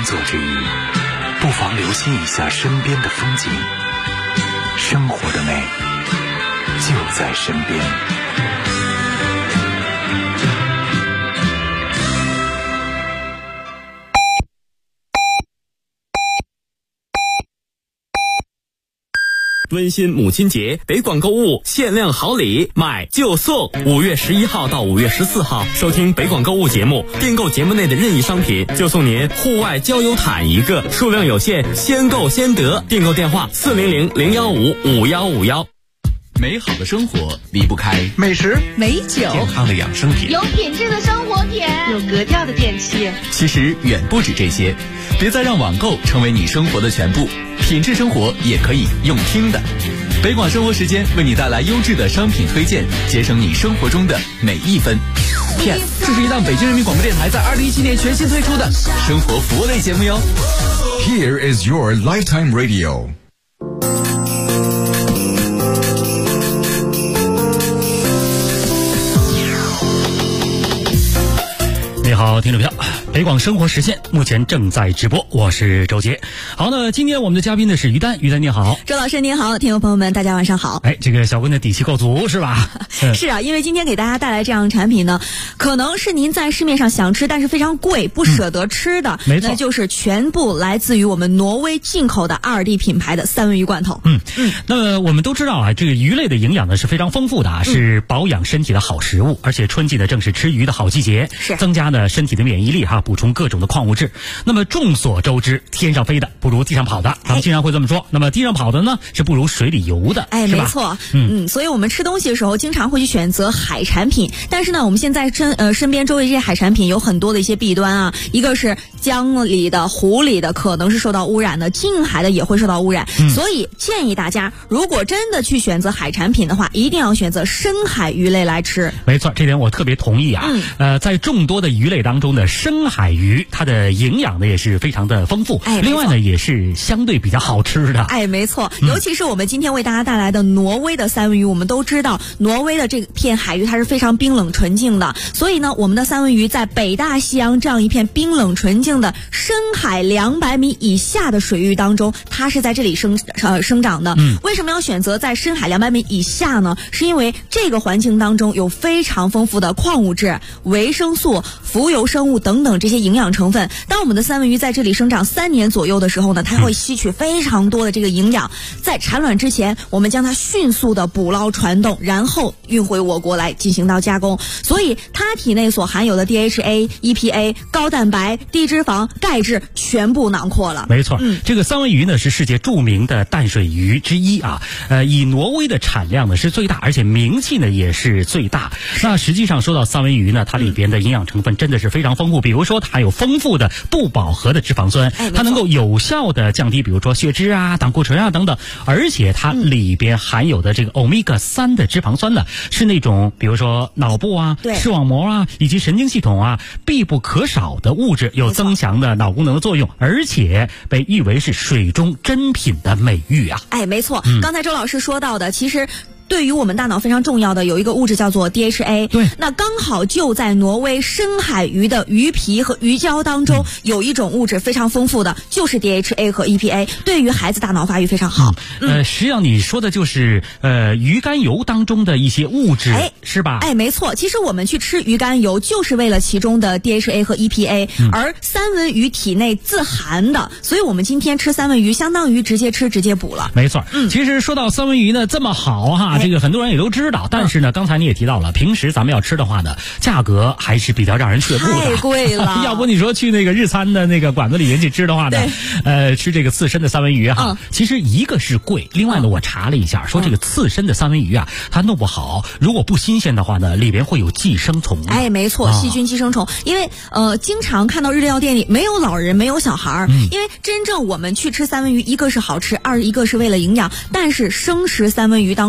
工作之余，不妨留心一下身边的风景。生活的美就在身边。 温馨母亲节，北广购物限量好礼，买就送。5月11号到5月14号，收听北广购物节目，订购节目内的任意商品，就送您户外郊游毯一个，数量有限，先购先得。订购电话400-015-5151。 美好的生活离不开美食、 美酒、 健康的养生品， 有品质的生活品， 有格调的电器。 其实远不止这些，别再让网购成为你生活的全部，品质生活也可以用听的。北广生活时间为你带来优质的商品推荐，节省你生活中的每一分。P.S. 这是一档北京人民广播电台在2017年全新推出的生活服务类节目哟。 Here is your lifetime radio。 你好，听众朋友，北广生活实现目前正在直播，我是周杰。好，那今天我们的嘉宾呢是于丹，于丹你好。 周老师您好，听众朋友们大家晚上好。 这个小温的底气够足是吧？ 是啊，因为今天给大家带来这样的产品呢，可能是您在市面上想吃但是非常贵不舍得吃的， 没错， 那就是全部来自于我们挪威进口的2D 品牌的三文鱼罐头。 那么我们都知道啊，这个鱼类的营养呢是非常丰富的啊，是保养身体的好食物，而且春季呢正是吃鱼的好季节， 是增加呢身体的免疫力补充各种的矿物质。那么众所周知，天上飞的不如地上跑的，咱们经常会这么说。那么地上跑的呢是不如水里游的，是吧？ 没错。所以我们吃东西的时候经常会去选择海产品，但是呢我们现在身边周围这些海产品有很多的一些弊端啊，一个是江里的湖里的可能是受到污染的，近海的也会受到污染，所以建议大家如果真的去选择海产品的话，一定要选择深海鱼类来吃。 没错，这点我特别同意啊。在众多的鱼类当中的深海鱼，它的营养呢也是非常的丰富，另外呢也是相对比较好吃的。 没错，尤其是我们今天为大家带来的挪威的三文鱼，我们都知道挪威的这片海域它是非常冰冷纯净的，所以呢我们的三文鱼在北大西洋这样一片冰冷纯净的深海200米以下的水域当中，它是在这里生长的。为什么要选择在深海200米以下呢？是因为这个环境当中有非常丰富的矿物质、维生素、浮游生物等等这些营养成分。当我们的三文鱼在这里生长3年左右的时候呢，它会吸取非常多的这个营养，在产卵之前我们将它迅速的捕捞传动，然后运回我国来进行到加工，所以它体内所含有的 DHA、EPA、高蛋白、低脂肪、钙质全部囊括了。 没错，这个三文鱼呢是世界著名的淡水鱼之一啊，以挪威的产量呢是最大，而且名气呢也是最大。那实际上说到三文鱼呢，它里边的营养成分真的是非常丰富，比如说它含有丰富的不饱和的脂肪酸，它能够有效的降低比如说血脂啊、胆固醇啊等等，而且它里边含有的这个欧米伽3的脂肪酸呢，是那种比如说脑部啊、视网膜啊以及神经系统啊必不可少的物质，有增强的脑功能的作用，而且被誉为是水中珍品的美誉啊。 没错，刚才周老师说到的，其实对于我们大脑非常重要的有一个物质叫做 DHA， 对， 那刚好就在挪威深海鱼的鱼皮和鱼胶当中，有一种物质非常丰富的，就是 DHA 和 EPA， 对于孩子大脑发育非常好。 实际上你说的就是鱼肝油当中的一些物质，是吧？ 没错，其实我们去吃鱼肝油就是为了其中的 DHA 和 EPA，而三文鱼体内自含的，所以我们今天吃三文鱼相当于直接吃直接补了。 没错，其实说到三文鱼呢这么好哈，这个很多人也都知道，但是呢刚才你也提到了，平时咱们要吃的话呢，价格还是比较让人却步的， 太贵了。 要不你说去那个日餐的那个馆子里面去吃的话呢，吃这个刺身的三文鱼哈，其实一个是贵，另外呢我查了一下，说这个刺身的三文鱼啊，它弄不好，如果不新鲜的话呢，里边会有寄生虫。 没错，细菌寄生虫。因为经常看到日料店里没有老人没有小孩，因为真正我们去吃三文鱼，一个是好吃，一个是为了营养，但是生食三文鱼当中的寄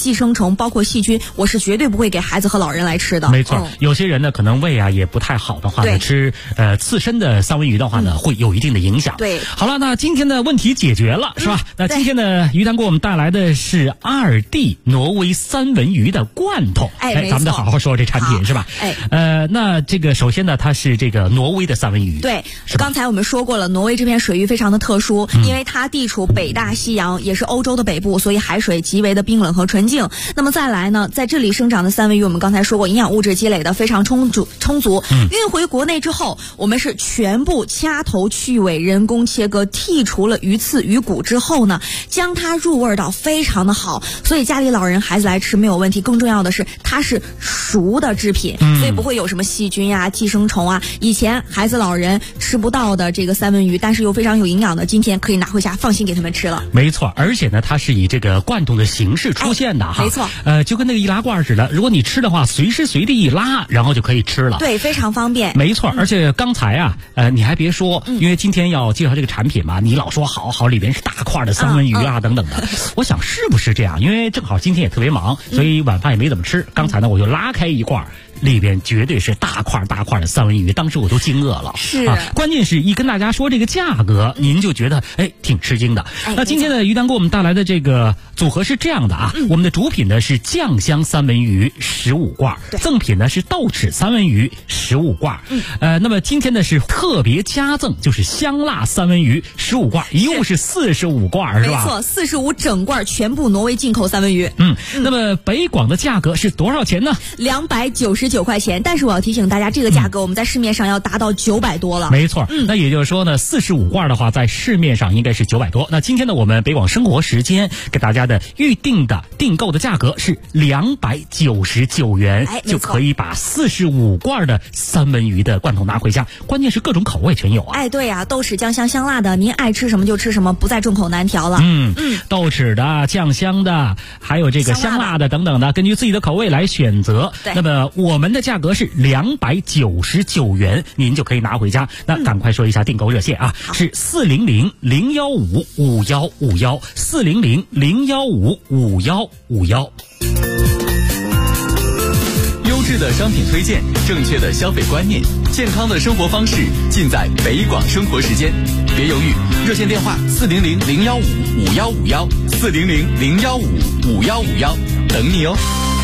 寄生虫，包括细菌，我是绝对不会给孩子和老人来吃的。 没错，有些人呢可能胃啊也不太好的话呢，吃刺身的三文鱼的话呢，会有一定的影响。 对， 好了，那今天的问题解决了，是吧？那今天呢，于丹给我们带来的是2D 挪威三文鱼的罐头。咱们得好好说这产品是吧？那这个首先呢，它是这个挪威的三文鱼。 对，刚才我们说过了，挪威这片水域非常的特殊，因为它地处北大西洋，也是欧洲的北部，所以海水极为的冰冷和纯净。那么再来呢，在这里生长的三文鱼，我们刚才说过，营养物质积累的非常充足。运回国内之后，我们是全部掐头去尾，人工切割，剔除了鱼刺鱼骨之后呢，将它入味到非常的好，所以家里老人孩子来吃没有问题。更重要的是，它是熟的制品，所以不会有什么细菌呀、寄生虫啊。以前孩子老人吃不到的这个三文鱼，但是又非常有营养的，今天可以拿回家放心给他们吃了。 没错，而且呢，它是以这个罐头的形式出现的哈。 没错， 就跟那个易拉罐似的，如果你吃的话，随时随地一拉，然后就可以吃了。 对，非常方便。 没错，而且刚才啊，你还别说，因为今天要介绍这个产品嘛，你老说好里边是大块的三文鱼啊等等的，我想是不是这样？因为正好今天也特别忙，所以晚饭也没怎么吃。刚才呢，我就拉开一罐。里边绝对是大块的三文鱼，当时我都惊愕了。 是关键是一跟大家说这个价格，您就觉得挺吃惊的。那今天呢，于丹给我们带来的这个组合是这样的啊，我们的主品呢是酱香三文鱼15罐，赠品呢是豆豉三文鱼15罐。那么今天呢是特别加赠，就是香辣三文鱼15罐，一共是45罐，是吧？ 没错，45整罐，全部挪威进口三文鱼。 那么北广的价格是多少钱呢 ？299块钱，但是我要提醒大家，这个价格我们在市面上要达到900多了。 没错，那也就是说呢，45罐的话，在市面上应该是900多。那今天呢，我们北广生活时间给大家的预定的订购的价格是299元，就可以把45罐的三文鱼的罐头拿回家。关键是各种口味全有啊！ 对呀，豆豉酱香香辣的，您爱吃什么就吃什么，不再众口难调了。 豆豉的、酱香的，还有这个香辣的等等的，根据自己的口味来选择。那么我们的价格是299元，您就可以拿回家。那赶快说一下订购热线啊，是400-015-5151 400-015-5151。 优质的商品推荐，正确的消费观念，健康的生活方式，尽在北广生活时间。别犹豫，热线电话400-015-5151 400-015-5151，等你哦。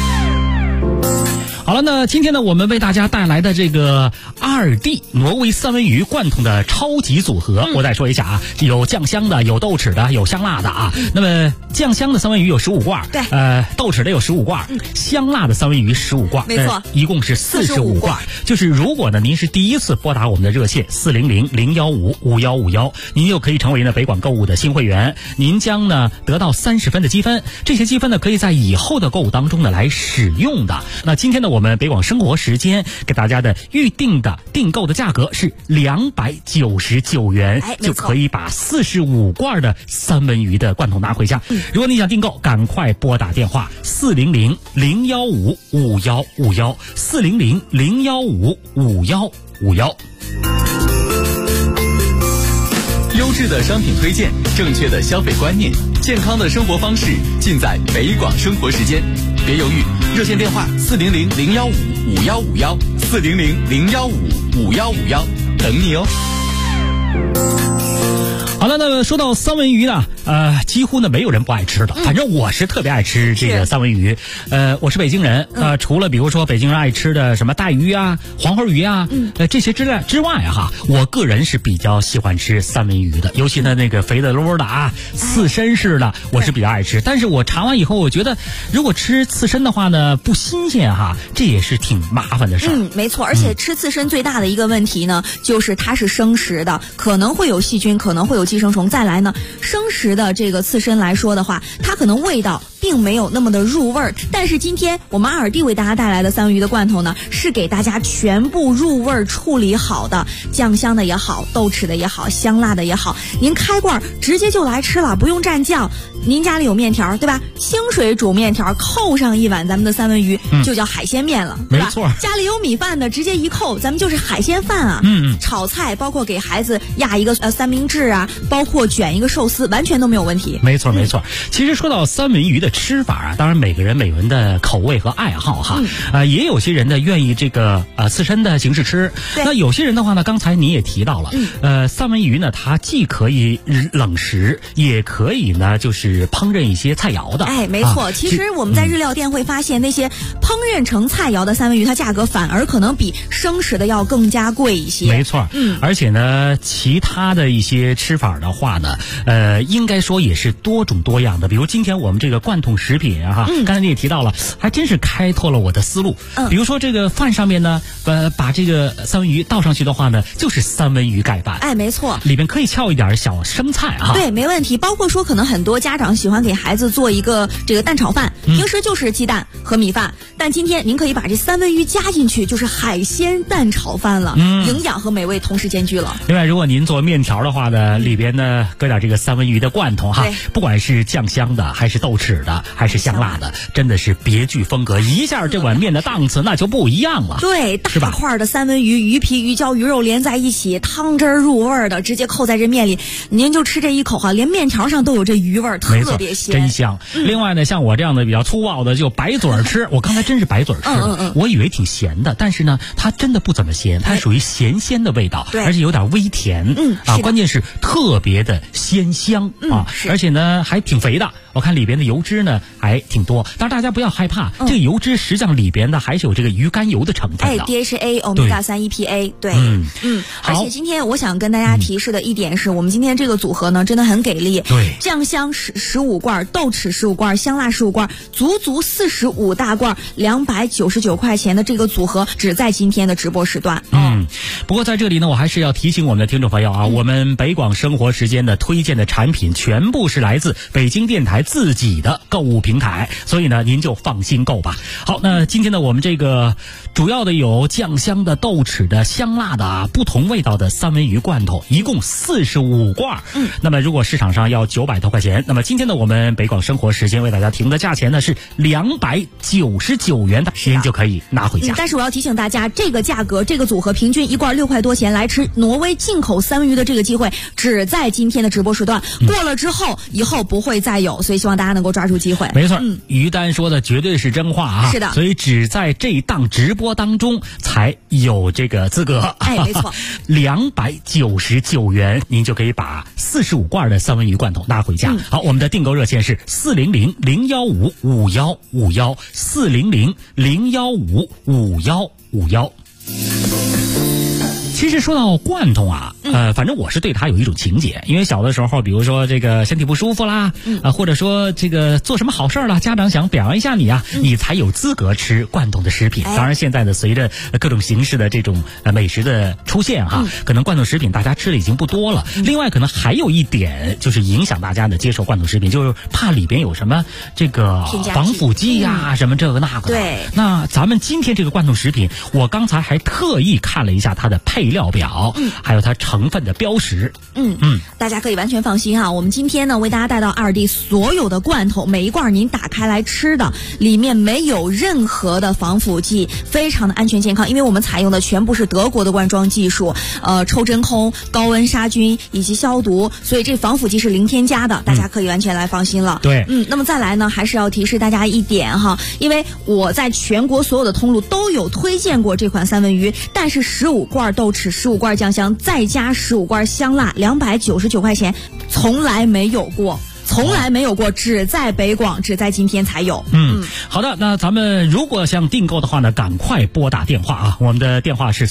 好了，那今天呢，我们为大家带来的这个2D 挪威三文鱼罐头的超级组合，我再说一下啊，有酱香的，有豆豉的，有香辣的啊。那么酱香的三文鱼有15罐， 对， 豆豉的有15罐，香辣的三文鱼15罐， 没错， 一共是45罐。就是如果呢您是第一次拨打我们的热线400-015-5151，您就可以成为呢北广购物的新会员，您将呢得到30分的积分，这些积分呢可以在以后的购物当中呢来使用的。那今天呢，我们北广生活时间给大家的预定的订购的价格是299元，就可以把45罐的三文鱼的罐头拿回家。如果你想订购，赶快拨打电话400-015-5151 400-015-5151。 优质的商品推荐，正确的消费观念，健康的生活方式，尽在北广生活时间。别犹豫，热线电话400-015-5151 400-015-5151，等你哦。 好了，那么说到三文鱼呢，几乎呢没有人不爱吃的，反正我是特别爱吃这个三文鱼。我是北京人，除了比如说北京人爱吃的什么带鱼啊、黄花鱼啊，这些之外哈，我个人是比较喜欢吃三文鱼的，尤其呢那个肥的溜的啊，刺身式的，我是比较爱吃。但是我尝完以后，我觉得如果吃刺身的话呢，不新鲜哈，这也是挺麻烦的事儿。 没错，而且吃刺身最大的一个问题呢，就是它是生食的，可能会有细菌，可能会有寄生虫。再来呢，生食的这个刺身来说的话，它可能味道并没有那么的入味儿。但是今天我们2D为大家带来的三文鱼的罐头呢，是给大家全部入味儿处理好的，酱香的也好，豆豉的也好，香辣的也好，您开罐直接就来吃了，不用蘸酱。您家里有面条对吧？清水煮面条，扣上一碗咱们的三文鱼，就叫海鲜面了，对吧？ 没错。 家里有米饭的，直接一扣，咱们就是海鲜饭啊。炒菜，包括给孩子压一个三明治啊，包括卷一个寿司，完全都没有问题。 没错。其实说到三文鱼的吃法啊，当然每个人每人的口味和爱好哈，也有些人呢愿意这个刺身的形式吃，那有些人的话呢，刚才你也提到了，三文鱼呢，它既可以冷食，也可以呢就是烹饪一些菜肴的。 哎，没错，其实我们在日料店会发现那些烹饪成菜肴的三文鱼，它价格反而可能比生食的要更加贵一些。 没错，而且呢，其他的一些吃法的话呢，应该说也是多种多样的。比如今天我们这个罐头食品啊，刚才你也提到了，还真是开拓了我的思路。比如说这个饭上面呢，把这个三文鱼倒上去的话呢，就是三文鱼盖饭。 哎，没错， 里边可以翘一点小生菜啊。 对，没问题。包括说，可能很多家长喜欢给孩子做一个这个蛋炒饭，平时就是鸡蛋和米饭，但今天您可以把这三文鱼加进去，就是海鲜蛋炒饭了，营养和美味同时兼具了。 另外，如果您做面条的话呢，里边呢搁点这个三文鱼的罐头哈，不管是酱香的，还是豆豉的，还是香辣的，真的是别具风格，一下这碗面的档次那就不一样了。 对，大块的三文鱼、鱼皮、鱼胶、鱼肉连在一起，汤汁入味的，直接扣在这面里，您就吃这一口哈，连面条上都有这鱼味，特别鲜， 真香。另外呢，像我这样的比较粗暴的，就白嘴吃。我刚才真是白嘴吃，我以为挺咸的，但是呢，它真的不怎么咸，它属于咸鲜的味道，而且有点微甜，关键是特别的鲜香啊，而且呢还挺肥的。我看里边的油脂呢还挺多，但是大家不要害怕，这个油脂实际上里边呢还是有这个鱼肝油的成分的。 DHA Omega 3 EPA， 对，而且今天我想跟大家提示的一点是，我们今天这个组合呢真的很给力， 对， 酱香15罐，豆豉15罐，香辣15罐，足45大罐，299块钱的这个组合，只在今天的直播时段。 不过在这里呢，我还是要提醒我们的听众朋友啊，我们北广生活时间的推荐的产品全部是来自北京电台自己的购物平台，所以呢您就放心购吧。好，那今天呢我们这个主要的有酱香的、豆豉的、香辣的不同味道的三文鱼罐头，一共45罐。那么如果市场上要900多块钱，那么今天呢我们北广生活时间为大家提供的价钱呢是299元的，您就可以拿回家。 但是我要提醒大家，这个价格这个组合平均一罐6块多钱，来吃挪威进口三文鱼的这个机会只在今天的直播时段，过了之后以后不会再有，所以希望大家能够抓住机会。 没错，于丹说的绝对是真话啊！ 是的， 所以只在这档直播当中才有这个资格。 哎，没错 ，299元您就可以把45罐的三文鱼罐头拿回家。好，我们的订购热线是400-015-5151，400-015-5151。其实说到罐头啊，反正我是对它有一种情结，因为小的时候，比如说这个身体不舒服啦，或者说这个做什么好事啦，家长想表扬一下你啊，你才有资格吃罐头的食品。当然，现在呢，随着各种形式的这种美食的出现哈，可能罐头食品大家吃的已经不多了。另外，可能还有一点就是影响大家的接受罐头食品，就是怕里边有什么这个防腐剂呀，什么这个那个的。 对。 那咱们今天这个罐头食品，我刚才还特意看了一下它的配料表，还有它成分的标识。 大家可以完全放心哈，我们今天呢为大家带到2D 所有的罐头，每一罐您打开来吃的，里面没有任何的防腐剂，非常的安全健康，因为我们采用的全部是德国的灌装技术，抽真空、高温杀菌以及消毒，所以这防腐剂是零添加的，大家可以完全来放心了。 对， 那么再来呢，还是要提示大家一点哈，因为我在全国所有的通路都有推荐过这款三文鱼，但是15罐豆豉、15罐酱香，再加15罐香辣，299块钱，从来没有过。从来没有过，只在北广，只在今天才有。 好的，那咱们如果想订购的话呢，赶快拨打电话啊！我们的电话是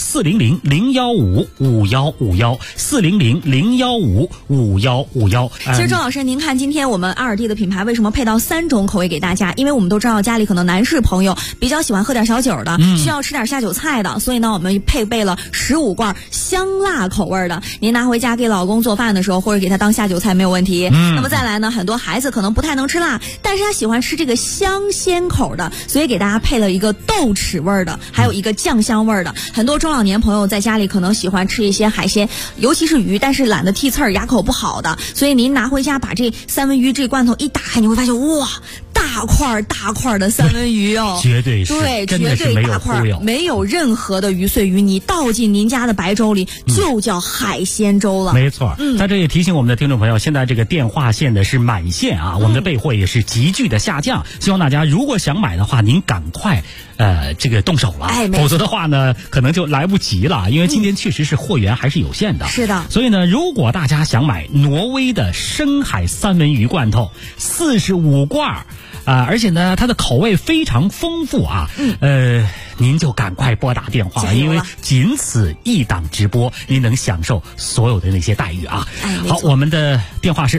400-015-5151，400-015-5151。 其实周老师，您看今天我们2D的品牌为什么配到3种口味给大家？因为我们都知道家里可能男士朋友比较喜欢喝点小酒的，需要吃点下酒菜的，所以呢，我们配备了15罐香辣口味的，您拿回家给老公做饭的时候，或者给他当下酒菜没有问题。那么再来呢，很多孩子可能不太能吃辣，但是他喜欢吃这个香鲜口的，所以给大家配了一个豆豉味的，还有一个酱香味的。很多中老年朋友在家里可能喜欢吃一些海鲜，尤其是鱼，但是懒得剔刺儿，牙口不好的，所以您拿回家把这三文鱼这罐头一打开，你会发现哇，大大块的三文鱼哦， 绝对是， 对， 真的是没有忽悠， 没有任何的鱼碎鱼泥，倒进您家的白粥里就叫海鲜粥了。 没错，在这也提醒我们的听众朋友，现在这个电话线的是满线啊，我们的备货也是急剧的下降，希望大家如果想买的话，您赶快这个动手了，否则的话呢，可能就来不及了，因为今天确实是货源还是有限的。 是的， 所以呢，如果大家想买挪威的深海三文鱼罐头45罐而且呢，它的口味非常丰富啊，您就赶快拨打电话，因为仅此一档直播，您能享受所有的那些待遇啊。好，我们的电话是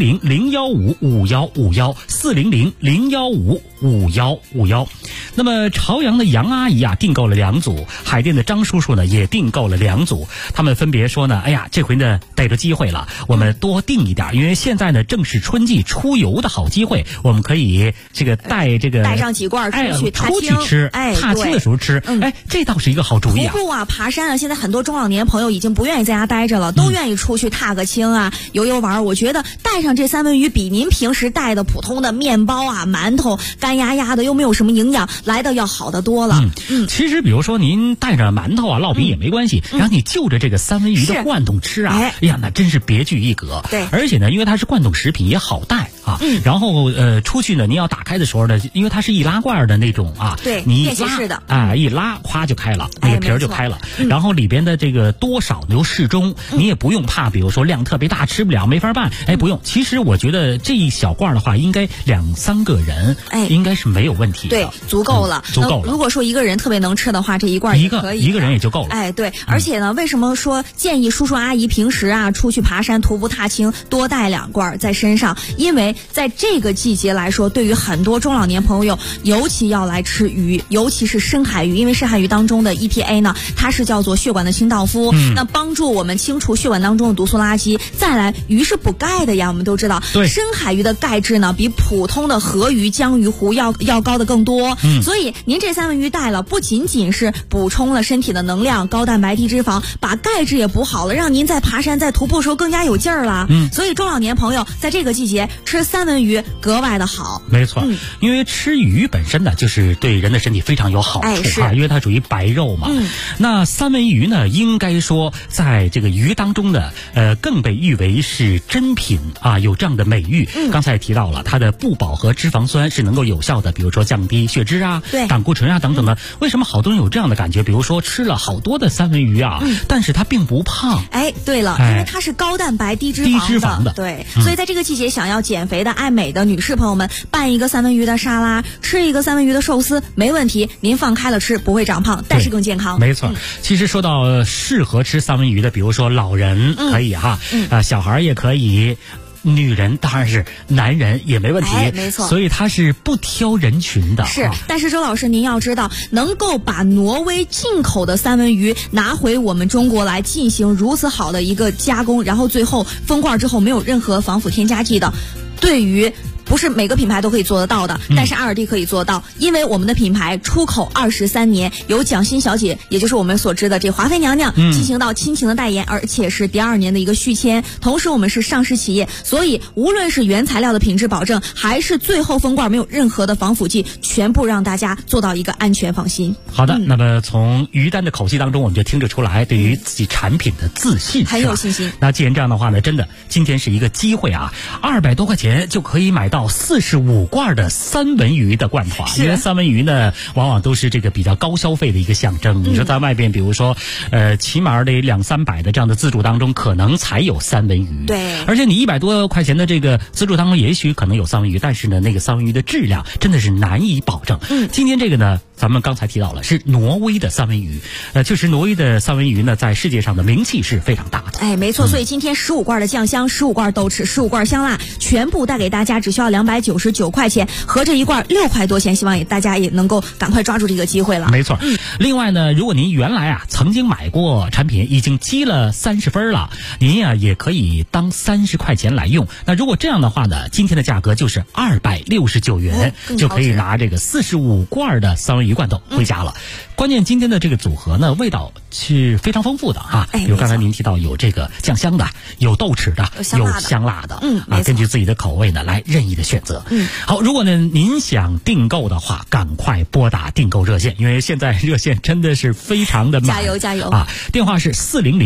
400-015-5151，400-015-5151。那么朝阳的杨阿姨啊订购了2组，海淀的张叔叔呢也订购了2组，他们分别说呢，哎呀，这回呢逮着机会了，我们多订一点，因为现在呢正是春季出游的好机会，我们可以这个带上几罐出去踏青， 踏青的时候吃，这倒是一个好主意啊。 徒步啊，爬山啊，现在很多中老年朋友已经不愿意在家待着了，都愿意出去踏个青啊，游玩。我觉得带上这三文鱼比您平时带的普通的面包啊、馒头干压压的又没有什么营养来的要好得多了。 其实比如说您带着馒头啊、烙饼也没关系，然后你就着这个三文鱼的罐头吃啊，哎呀，那真是别具一格。 对， 而且呢，因为它是罐头食品也好带啊。然后出去呢，您要打开的时候呢，因为它是易拉罐的那种啊， 对， 你便携式的一拉咵就开了，那个皮儿就开了。然后里边的这个多少呢又适中，你也不用怕，比如说量特别大吃不了没法办，不用。其实我觉得这一小罐的话，应该2-3个人，应该是没有问题的。 对，足够了， 足够了。 如果说一个人特别能吃的话，这一罐也可以， 一个人也就够了。 对，而且呢，为什么说建议叔叔阿姨平时啊出去爬山、徒步、踏青多带2罐在身上？因为在这个季节来说，对于很多中老年朋友，尤其要来吃鱼，尤其是深海鱼，因为深海鱼当中的 EPA 呢，它是叫做血管的清道夫，那帮助我们清除血管当中的毒素垃圾。再来，鱼是补钙的呀，我们都知道，深海鱼的钙质呢比普通的河鱼、江鱼、湖要高的更多。所以您这三文鱼带了，不仅仅是补充了身体的能量、高蛋白、低脂肪，把钙质也补好了，让您在爬山、在徒步的时候更加有劲儿了。所以中老年朋友在这个季节吃三文鱼格外的好。 没错，因为吃鱼本身呢，就是对人的身体非常有好处因为它属于白肉嘛。那三文鱼呢，应该说在这个鱼当中呢，更被誉为是珍品啊，有这样的美誉。刚才也提到了，它的不饱和脂肪酸是能够有效的，比如说降低血脂啊、胆固醇啊等等的。为什么好多人有这样的感觉？比如说吃了好多的三文鱼啊，但是它并不胖。 对了，因为它是高蛋白低脂肪的。对，所以在这个季节想要减肥的爱美的女士朋友们，拌一个三文鱼的沙拉，吃一个三文鱼的寿司没问题，您放开了吃不会长胖，但是更健康。 没错，其实说到适合吃三文鱼的，比如说老人可以小孩也可以。女人当然是，男人也没问题， 没错， 所以它是不挑人群的。 是，但是周老师您要知道，能够把挪威进口的三文鱼拿回我们中国来进行如此好的一个加工，然后最后封罐之后没有任何防腐添加剂的，对于不是每个品牌都可以做得到的，但是阿尔蒂可以做到，因为我们的品牌出口23年，由蒋欣小姐，也就是我们所知的这华妃娘娘进行到亲情的代言，而且是第2年的一个续签，同时我们是上市企业，所以无论是原材料的品质保证，还是最后封罐没有任何的防腐剂，全部让大家做到一个安全放心。 好的，那么从于丹的口气当中，我们就听得出来对于自己产品的自信， 很有信心。 那既然这样的话呢，真的今天是一个机会啊，200多块钱就可以买到45罐的三文鱼的罐头，因为三文鱼呢往往都是这个比较高消费的一个象征。你说在外边比如说起码得200-300的这样的自助当中可能才有三文鱼， 对， 而且你100多块钱的这个自助当中也许可能有三文鱼，但是呢那个三文鱼的质量真的是难以保证。今天这个呢咱们刚才提到了是挪威的三文鱼，确实挪威的三文鱼呢在世界上的名气是非常大的。 没错，所以今天15罐的酱香、15罐豆豉、15罐香辣，全部带给大家，只需要299块钱，合着一罐6块多钱，希望大家也能够赶快抓住这个机会了。 没错。另外呢，如果您原来曾经买过产品，已经积了30分了，您也可以当30块钱来用。那如果这样的话呢，今天的价格就是269元，就可以拿这个45罐的三文鱼鱼罐头回家了。关键今天的这个组合呢，味道是非常丰富的啊。比如刚才您提到有这个酱香的，有豆豉的，有香辣的，根据自己的口味呢来任意的选择。好，如果呢您想订购的话，赶快拨打订购热线，因为现在热线真的是非常的满， 加油啊！电话是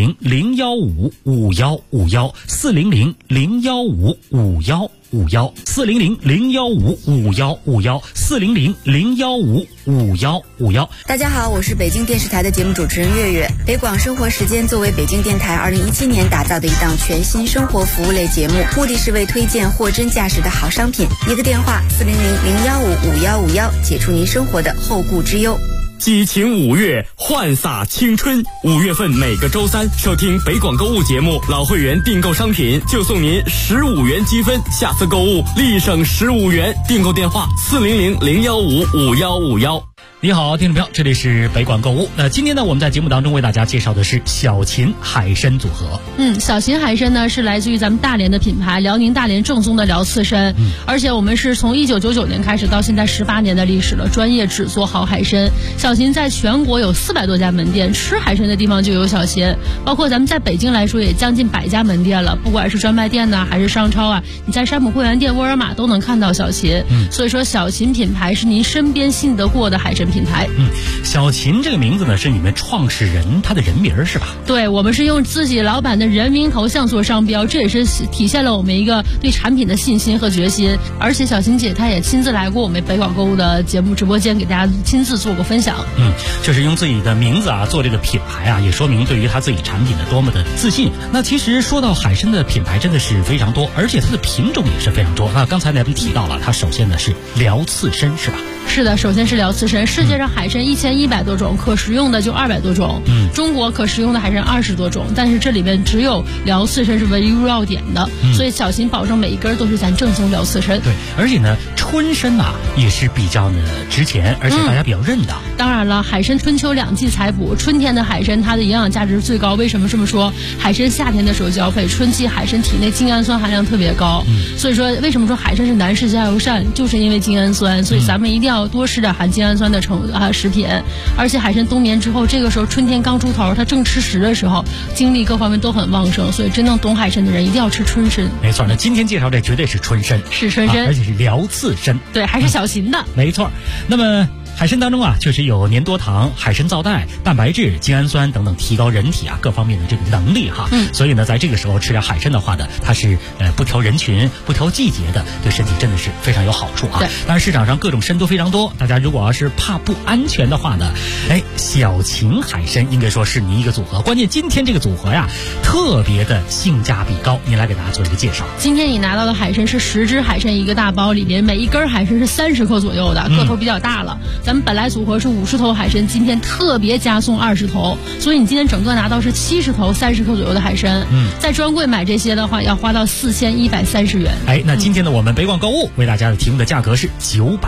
400-015-5151，400-015-5151，400-015-5151。 大家好，我是北京电视台的节目主持人月月。北广生活时间作为北京电台2017年打造的一档全新生活服务类节目，目的是为推荐货真价实的好商品。一个电话400-015-5151，解除您生活的后顾之忧。 激情5月，焕洒青春。5月份每个周三收听北广购物节目，老会员订购商品就送您15元积分，下次购物立省15元。订购电话400-015-5151。 你好，听众朋友，这里是北广购物。那今天呢，我们在节目当中为大家介绍的是小秦海参组合。 小秦海参呢是来自于咱们大连的品牌，辽宁大连正宗的辽刺参。而且我们是从1999年开始到现在18年的历史了，专业只做好海参。小秦在全国有400多家门店，吃海参的地方就有小秦，包括咱们在北京来说也将近100家门店了，不管是专卖店呢还是商超啊，你在山姆会员店、沃尔玛都能看到小秦。所以说小秦品牌是您身边信得过的海参品牌。 小秦这个名字呢是你们创始人他的人名是吧？ 对，我们是用自己老板的人名头像做商标，这也是体现了我们一个对产品的信心和决心。而且小秦姐她也亲自来过我们北广购物的节目直播间，给大家亲自做过分享。 就是用自己的名字啊做这个品牌啊，也说明对于他自己产品的多么的自信。那其实说到海参的品牌真的是非常多，而且它的品种也是非常多。那刚才咱们提到了，它首先呢是辽刺参是吧？ 是的，首先是辽刺参。世界上海参1100多种，可食用的就200多种。中国可食用的海参20多种，但是这里面只有辽刺参是唯一入药点的。所以小秦保证每一根都是咱正宗辽刺参。 对，而且呢春参啊也是比较呢值钱，而且大家比较认的。 当然了，海参春秋2季采捕，春天的海参它的营养价值最高。为什么这么说？海参夏天的时候交配，春季海参体内精氨酸含量特别高。所以说为什么说海参是男士加油膳，就是因为精氨酸。所以咱们一定要多吃点含精氨酸的食品。而且海参冬眠之后，这个时候春天刚出头，它正吃食的时候，精力各方面都很旺盛，所以真正懂海参的人一定要吃春参。 没错，那今天介绍这绝对是春参， 是春参， 而且是辽刺参。 对，还是小秦的。 没错。那么海参当中啊，确实有粘多糖、海参皂苷、蛋白质、精氨酸等等，提高人体啊各方面的这个能力哈。所以呢，在这个时候吃点海参的话呢，它是不挑人群、不挑季节的，对身体真的是非常有好处啊。当然市场上各种参都非常多，大家如果要是怕不安全的话呢，小秦海参应该说是您一个组合。关键今天这个组合呀，特别的性价比高，您来给大家做一个介绍。 今天你拿到的海参是10只海参一个大包，里面每一根海参是30克左右的，个头比较大了。咱们本来组合是50头海参，今天特别加送20头，所以你今天整个拿到是70头30克左右的海参。在专柜买这些的话，要花到4130元。 那今天呢，我们北广购物为大家提供的价格是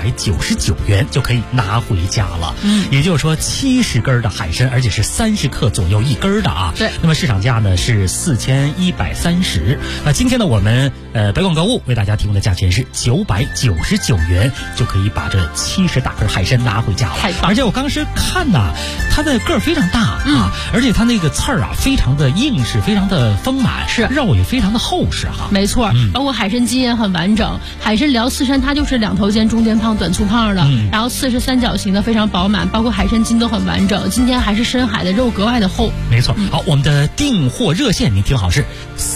999元，就可以拿回家了。也就是说70根的海参，而且是30克左右一根的啊。 对。 那么市场价呢是4130。那今天呢，我们北广购物为大家提供的价钱是999元，就可以把这70大根海参拿回家了。而且我当时看呐，它的个儿非常大啊，而且它那个刺儿啊非常的硬实，非常的丰满， 是肉也非常的厚实哈。 没错，包括海参筋也很完整。海参辽刺参它就是2头尖，中间胖，短粗胖的，然后刺是三角形的，非常饱满，包括海参筋都很完整。今天还是深海的，肉格外的厚。 没错。好，我们的订货热线您听好是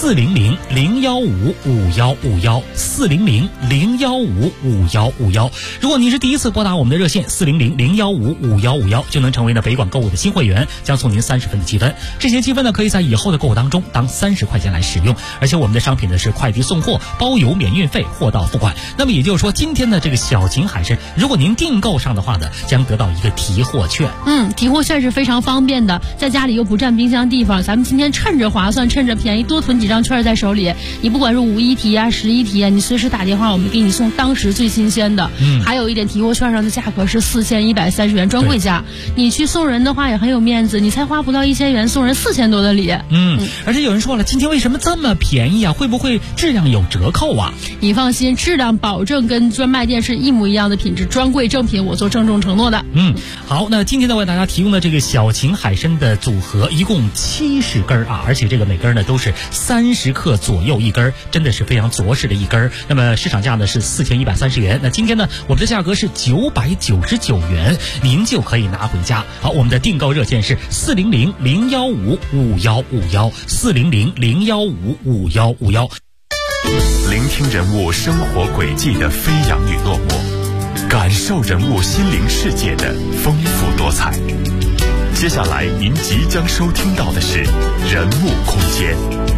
400-015-5151，400-015-5151。如果您是第一次拨打我们的热线400-015-5151，就能成为呢北广购物的新会员，将送您30分的积分。这些积分呢可以在以后的购物当中当30块钱来使用，而且我们的商品呢是快递送货，包邮免运费，货到付款。那么也就是说，今天的这个小秦海参，如果您订购上的话呢，将得到一个提货券。 提货券是非常方便的，在家里又不占冰箱地方，咱们今天趁着划算，趁着便宜，多囤几张券在手里。你不管是5一提啊、10一提啊，你随时打电话，我们给你送当时最新鲜的。还有一点，提货券上的价格是 4130元专柜价。你去送人的话也很有面子，你才花不到1000元，送人4000多的礼。 而且有人说了，今天为什么这么便宜啊？会不会质量有折扣啊？ 你放心，质量保证跟专卖店是一模一样的品质，专柜正品，我做郑重承诺的。 好，那今天呢为大家提供的这个小秦海参的组合，一共70根啊，而且这个每根呢都是30克左右一根，真的是非常着实的一根。那么市场价呢是4130元，那今天呢我们的价格是999元，您就可以拿回家。好，我们的订购热线是400-015-5151，400-015-5151。 聆听人物生活轨迹的飞扬与落寞，感受人物心灵世界的丰富多彩。接下来您即将收听到的是人物空间。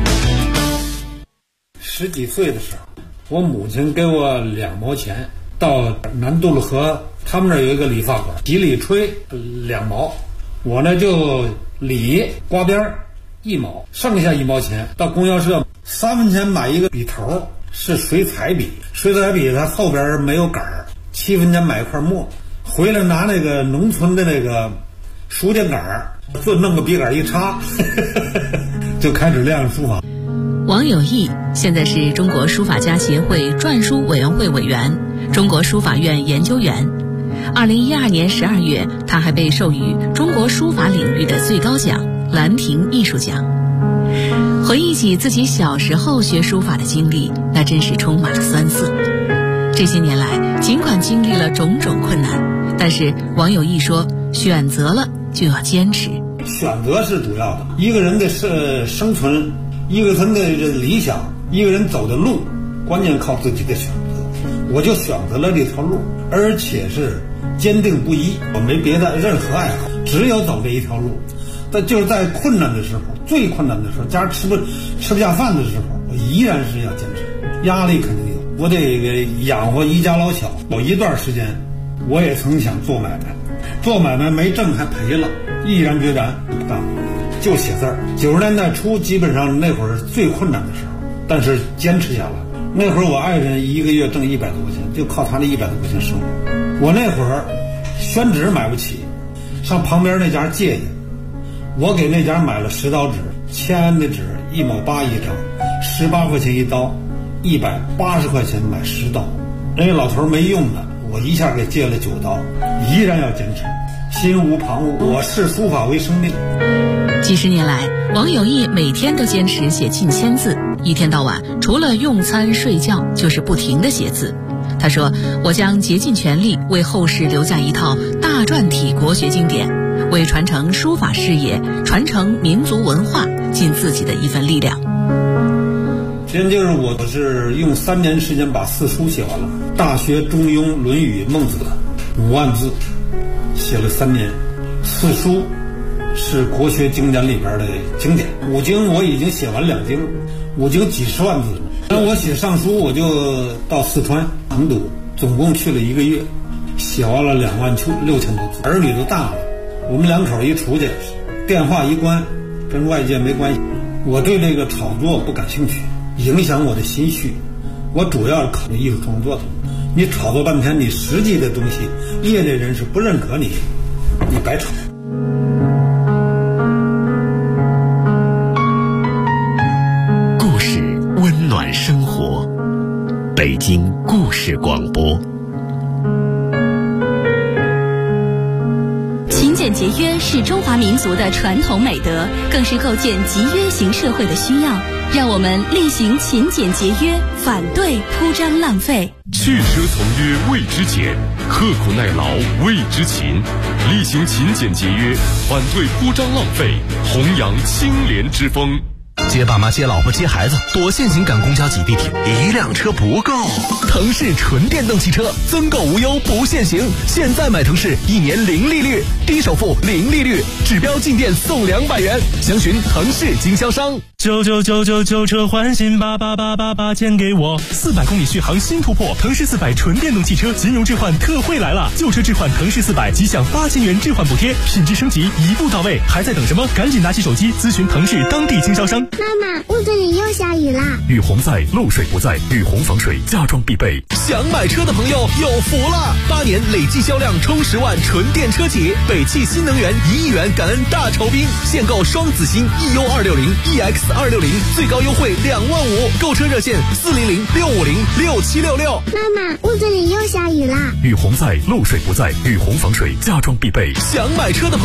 10几岁的时候，我母亲给我2毛钱，到南渡路河他们那儿有一个理发馆，洗理吹2毛，我呢就理刮边1毛，剩下1毛钱到供销社3分钱买一个笔头，是水彩笔，水彩笔它后边没有杆儿，7分钱买一块墨，回来拿那个农村的那个书架杆儿，就弄个笔杆一插就开始练书法。 王有义现在是中国书法家协会篆书委员会委员，中国书法院研究员。2012年12月，他还被授予中国书法领域的最高奖兰亭艺术奖。回忆起自己小时候学书法的经历，那真是充满了酸涩。这些年来，尽管经历了种种困难，但是王有义说，选择了就要坚持。 选择是主要的，一个人的生存，一个人的理想，一个人走的路，关键靠自己的选择。我就选择了这条路，而且是坚定不移，我没别的任何爱好，只有走这一条路。但就是在困难的时候，最困难的时候，家吃不下饭的时候，我依然是要坚持。压力肯定有，我得养活一家老小。有一段时间，我也曾想做买卖，做买卖没挣还赔了，毅然决然不干，就写字儿。90年代初，基本上那会儿最困难的时候，但是坚持下来。那会儿我爱人一个月挣100多块钱，就靠他那100多块钱生活。我那会儿宣纸买不起，上旁边那家借去。我给那家买了10刀纸，签的纸1毛8一张，18块钱一刀，180块钱买10刀。人家老头没用的，我一下给借了9刀，依然要坚持，心无旁骛。我视书法为生命。 几十年来，王有义每天都坚持写近1000字，一天到晚除了用餐睡觉，就是不停地写字。他说：“我将竭尽全力为后世留下一套大篆体国学经典，为传承书法事业、传承民族文化尽自己的一份力量。” 今就是我是用3年时间把4书写完了，《大学》《中庸》《论语》《孟子》5万字，写了3年。4书是国学经典里边的经典，5经我已经写完2经，5经几十万字。那我写上书，我就到四川成都，总共去了1个月，写完了26000多字。儿女都大了，我们2口一出去，电话一关，跟外界没关系。我对这个炒作不感兴趣，影响我的心绪。我主要是考虑艺术创作的。你炒作半天，你实际的东西，业内人士不认可你，你白炒。 故事温暖生活，北京故事广播。 勤俭节约是中华民族的传统美德，更是构建集约型社会的需要。让我们力行勤俭节约，反对铺张浪费。 去奢从约谓之俭，刻苦耐劳谓之勤。力行勤俭节约，反对铺张浪费，弘扬清廉之风。 接爸妈、接老婆、接孩子，躲现行赶公交挤地铁，1辆车不够。腾势纯电动汽车，增购无忧不限行。现在买腾势，1年0利率，低首付0利率，指标进店送200元。详询腾势经销商。 99999车换新，88888钱给我。 400公里续航新突破，腾势400纯电动汽车金融置换特惠来了，旧车置换腾势400即享8000元置换补贴，品质升级一步到位，还在等什么？赶紧拿起手机咨询腾势当地经销商。 妈妈，屋子里又下雨啦！ 雨虹在，漏水不在，雨虹防水家装必备。 想买车的朋友有福了！8年累计销量冲10万纯电车企，北汽新能源1亿元感恩大酬宾，现购双子星 EU260、EX260，最高优惠2万5，购车热线400-650-6766。 妈妈，屋子里又下雨啦！ 雨虹在，漏水不在，雨虹防水家装必备。 想买车的朋友